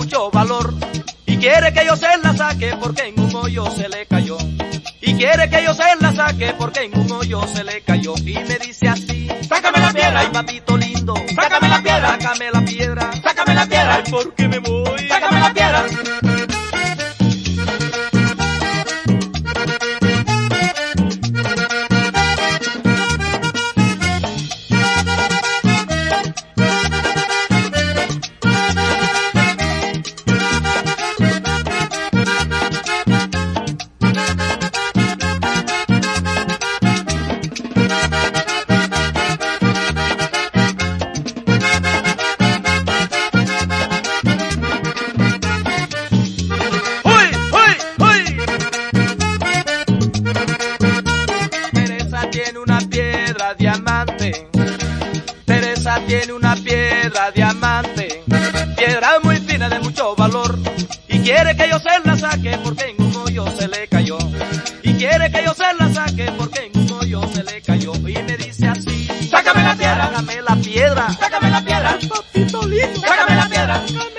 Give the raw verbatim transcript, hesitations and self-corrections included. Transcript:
mucho valor. Y quiere que yo se la saque porque en un hoyo se le cayó. Y quiere que yo se la saque porque en un hoyo se le cayó. Y me dice así: sácame la piedra. Ay, papito lindo, sácame la piedra. Sácame la piedra. Sácame la piedra. Ay, porque me voy. Sácame la piedra. Diamante, Teresa tiene una piedra diamante, piedra muy fina de mucho valor, y quiere que yo se la saque porque en un hoyo se le cayó, y quiere que yo se la saque porque en un hoyo se le cayó, y me dice así: sácame la piedra, sácame la piedra, sácame la piedra, papito lindo, sácame la piedra.